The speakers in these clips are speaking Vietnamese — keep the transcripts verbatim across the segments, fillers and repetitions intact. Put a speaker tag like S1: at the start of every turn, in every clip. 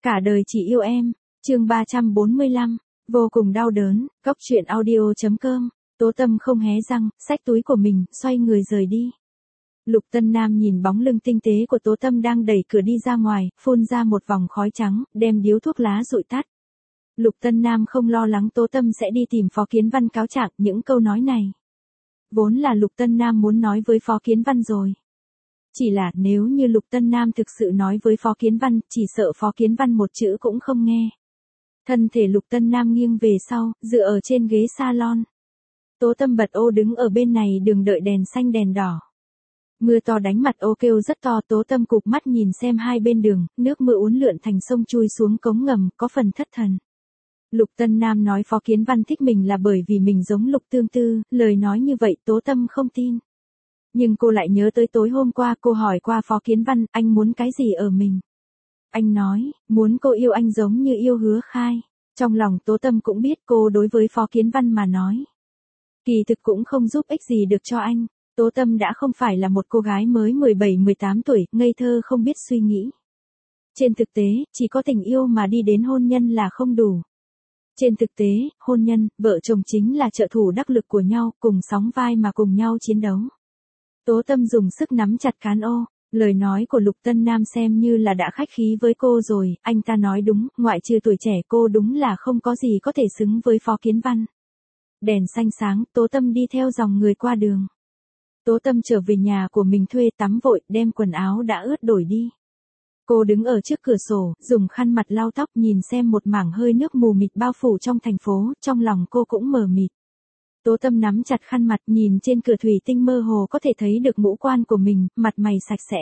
S1: Cả đời chỉ yêu em, chương ba trăm bốn mươi lăm, vô cùng đau đớn, góc truyện audio chấm com, Tố Tâm không hé răng, xách túi của mình, xoay người rời đi. Lục Tân Nam nhìn bóng lưng tinh tế của Tố Tâm đang đẩy cửa đi ra ngoài, phun ra một vòng khói trắng, đem điếu thuốc lá dụi tắt. Lục Tân Nam không lo lắng Tố Tâm sẽ đi tìm Phó Kiến Văn cáo trạng những câu nói này. Vốn là Lục Tân Nam muốn nói với Phó Kiến Văn rồi. Chỉ là nếu như Lục Tân Nam thực sự nói với Phó Kiến Văn, chỉ sợ Phó Kiến Văn một chữ cũng không nghe. Thân thể Lục Tân Nam nghiêng về sau, dựa ở trên ghế salon. Tố Tâm bật ô đứng ở bên này đường đợi đèn xanh đèn đỏ. Mưa to đánh mặt ô kêu rất to, Tố Tâm cụp mắt nhìn xem hai bên đường, nước mưa uốn lượn thành sông chui xuống cống ngầm, có phần thất thần. Lục Tân Nam nói Phó Kiến Văn thích mình là bởi vì mình giống Lục Tương Tư, lời nói như vậy Tố Tâm không tin. Nhưng cô lại nhớ tới tối hôm qua cô hỏi qua Phó Kiến Văn, anh muốn cái gì ở mình? Anh nói, muốn cô yêu anh giống như yêu Hứa Khai. Trong lòng Tố Tâm cũng biết cô đối với Phó Kiến Văn mà nói. Kỳ thực cũng không giúp ích gì được cho anh. Tố Tâm đã không phải là một cô gái mới mười bảy mười tám tuổi, ngây thơ không biết suy nghĩ. Trên thực tế, chỉ có tình yêu mà đi đến hôn nhân là không đủ. Trên thực tế, hôn nhân, vợ chồng chính là trợ thủ đắc lực của nhau, cùng sóng vai mà cùng nhau chiến đấu. Tố Tâm dùng sức nắm chặt cán ô, lời nói của Lục Tân Nam xem như là đã khách khí với cô rồi, anh ta nói đúng, ngoại trừ tuổi trẻ cô đúng là không có gì có thể xứng với Phó Kiến Văn. Đèn xanh sáng, Tố Tâm đi theo dòng người qua đường. Tố Tâm trở về nhà của mình thuê tắm vội, đem quần áo đã ướt đổi đi. Cô đứng ở trước cửa sổ, dùng khăn mặt lau tóc nhìn xem một mảng hơi nước mù mịt bao phủ trong thành phố, trong lòng cô cũng mờ mịt. Tố Tâm nắm chặt khăn mặt nhìn trên cửa thủy tinh mơ hồ có thể thấy được ngũ quan của mình, mặt mày sạch sẽ.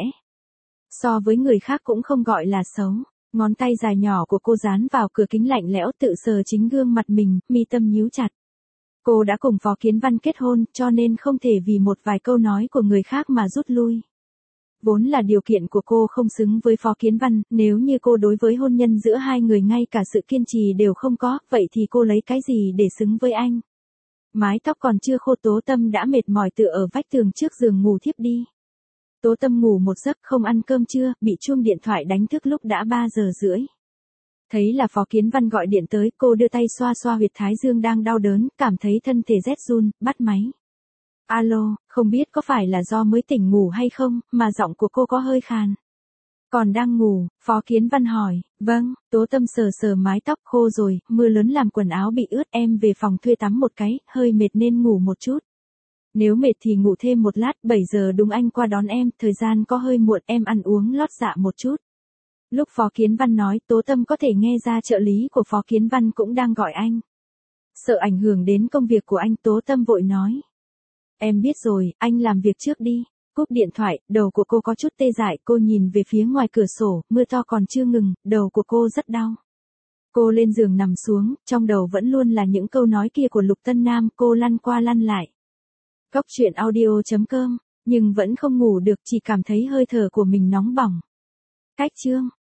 S1: So với người khác cũng không gọi là xấu, ngón tay dài nhỏ của cô dán vào cửa kính lạnh lẽo tự sờ chính gương mặt mình, mi tâm nhíu chặt. Cô đã cùng Phó Kiến Văn kết hôn cho nên không thể vì một vài câu nói của người khác mà rút lui. Vốn là điều kiện của cô không xứng với Phó Kiến Văn, nếu như cô đối với hôn nhân giữa hai người ngay cả sự kiên trì đều không có, vậy thì cô lấy cái gì để xứng với anh? Mái tóc còn chưa khô, Tố Tâm đã mệt mỏi tựa ở vách tường trước giường ngủ thiếp đi. Tố Tâm ngủ một giấc không ăn cơm trưa, bị chuông điện thoại đánh thức lúc đã ba giờ rưỡi. Thấy là Phó Kiến Văn gọi điện tới, cô đưa tay xoa xoa huyệt thái dương đang đau đớn, cảm thấy thân thể rét run, bắt máy. Alo, không biết có phải là do mới tỉnh ngủ hay không, mà giọng của cô có hơi khàn. Còn đang ngủ, Phó Kiến Văn hỏi, vâng, Tố Tâm sờ sờ mái tóc khô rồi, mưa lớn làm quần áo bị ướt, em về phòng thuê tắm một cái, hơi mệt nên ngủ một chút. Nếu mệt thì ngủ thêm một lát, bảy giờ đúng anh qua đón em, thời gian có hơi muộn, em ăn uống lót dạ một chút. Lúc Phó Kiến Văn nói, Tố Tâm có thể nghe ra trợ lý của Phó Kiến Văn cũng đang gọi anh. Sợ ảnh hưởng đến công việc của anh, Tố Tâm vội nói. Em biết rồi, anh làm việc trước đi. Cúp điện thoại, đầu của cô có chút tê dại, cô nhìn về phía ngoài cửa sổ, mưa to còn chưa ngừng, đầu của cô rất đau. Cô lên giường nằm xuống, trong đầu vẫn luôn là những câu nói kia của Lục Tân Nam, cô lăn qua lăn lại. Góc truyện audio chấm com, nhưng vẫn không ngủ được, chỉ cảm thấy hơi thở của mình nóng bỏng. Cách chương